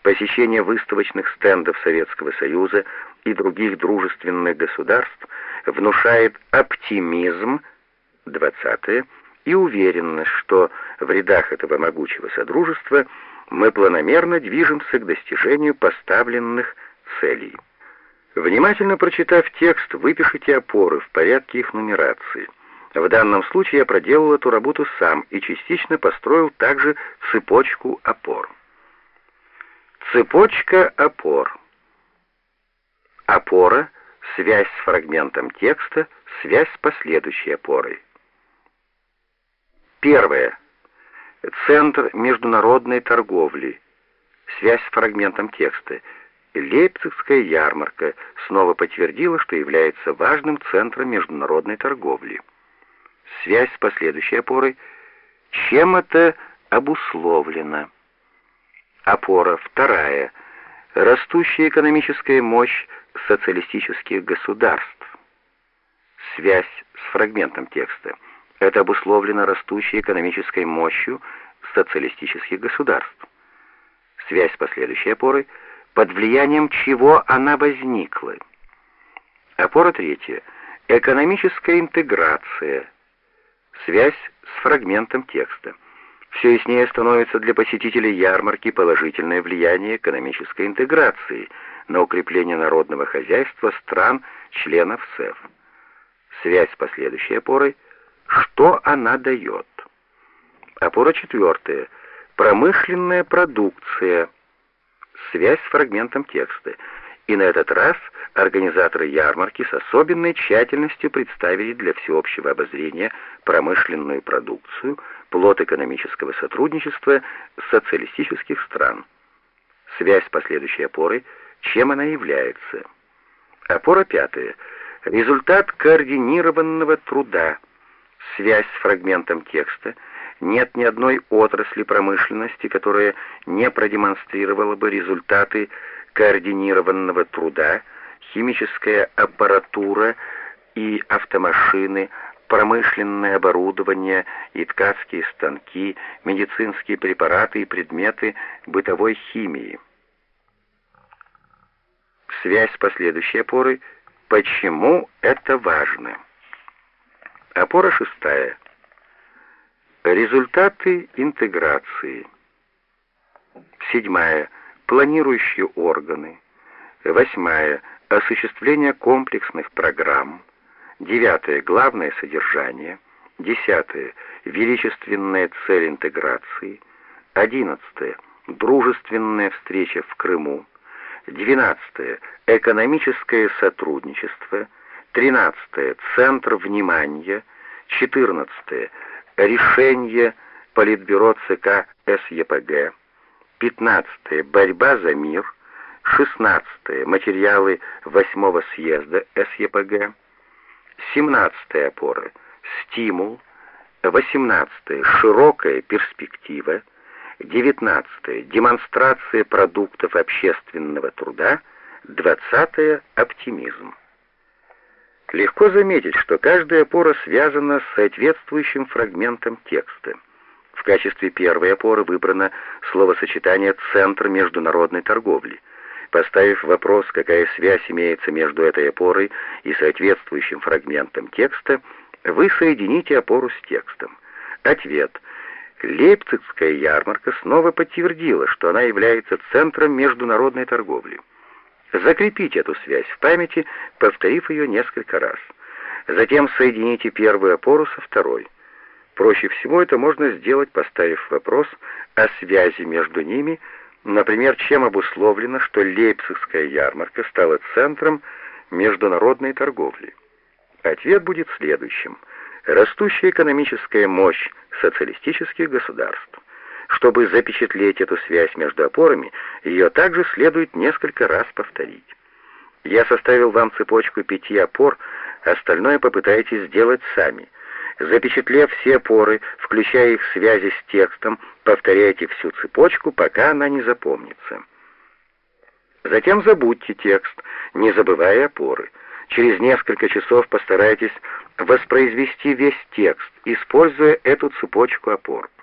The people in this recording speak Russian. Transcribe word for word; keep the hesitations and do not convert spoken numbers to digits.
посещение выставочных стендов Советского Союза и других дружественных государств внушает оптимизм, двадцатое, и уверенность, что в рядах этого могучего содружества мы планомерно движемся к достижению поставленных целей. Внимательно прочитав текст, выпишите опоры в порядке их нумерации. В данном случае я проделал эту работу сам и частично построил также цепочку опор. Цепочка опор. Опора — связь с фрагментом текста, связь с последующей опорой. Первое. Центр международной торговли. Связь с фрагментом текста. Лейпцигская ярмарка снова подтвердила, что является важным центром международной торговли. Связь с последующей опорой. Чем это обусловлено? Опора вторая. Растущая экономическая мощь социалистических государств. Связь с фрагментом текста. Это обусловлено растущей экономической мощью социалистических государств. Связь с последующей опорой. Под влиянием чего она возникла. Опора третья. Экономическая интеграция. Связь с фрагментом текста. Все яснее становится для посетителей ярмарки положительное влияние экономической интеграции на укрепление народного хозяйства стран-членов СЭФ. Связь с последующей опорой. Что она дает? Опора четвертая. Промышленная продукция. Связь с фрагментом текста. И на этот раз организаторы ярмарки с особенной тщательностью представили для всеобщего обозрения промышленную продукцию, плод экономического сотрудничества социалистических стран. Связь с последующей опорой. Чем она является? Опора пятая. Результат координированного труда. Связь с фрагментом текста. Нет ни одной отрасли промышленности, которая не продемонстрировала бы результаты координированного труда, химическая аппаратура и автомашины, промышленное оборудование и ткацкие станки, медицинские препараты и предметы бытовой химии. Связь с последующей опорой. Почему это важно? Опора шестая. Результаты интеграции. Седьмая. Планирующие органы. Восьмая. Осуществление комплексных программ. Девятое. Главное содержание. Десятое. Величественная цель интеграции. Одиннадцатое. Дружественная встреча в Крыму. Двенадцатое. Экономическое сотрудничество. Тринадцатое. Центр внимания. Четырнадцатое. Решение Политбюро ЦК СЕПГ. Пятнадцатое. Борьба за мир. Шестнадцатое. Материалы восьмого съезда СЕПГ. Семнадцатая опора. Стимул. Восемнадцатое. Широкая перспектива. Девятнадцатое. Демонстрация продуктов общественного труда. Двадцатое. Оптимизм. Легко заметить, что каждая опора связана с соответствующим фрагментом текста. В качестве первой опоры выбрано словосочетание «центр международной торговли». Поставив вопрос, какая связь имеется между этой опорой и соответствующим фрагментом текста, вы соедините опору с текстом. Ответ. Лейпцигская ярмарка снова подтвердила, что она является центром международной торговли. Закрепите эту связь в памяти, повторив ее несколько раз. Затем соедините первую опору со второй. Проще всего это можно сделать, поставив вопрос о связи между ними, например, чем обусловлено, что Лейпцигская ярмарка стала центром международной торговли. Ответ будет следующим. Растущая экономическая мощь социалистических государств. Чтобы запечатлеть эту связь между опорами, ее также следует несколько раз повторить. Я составил вам цепочку пяти опор, остальное попытайтесь сделать сами. Запечатлев все опоры, включая их связи с текстом, повторяйте всю цепочку, пока она не запомнится. Затем забудьте текст, не забывая опоры. Через несколько часов постарайтесь воспроизвести весь текст, используя эту цепочку опор.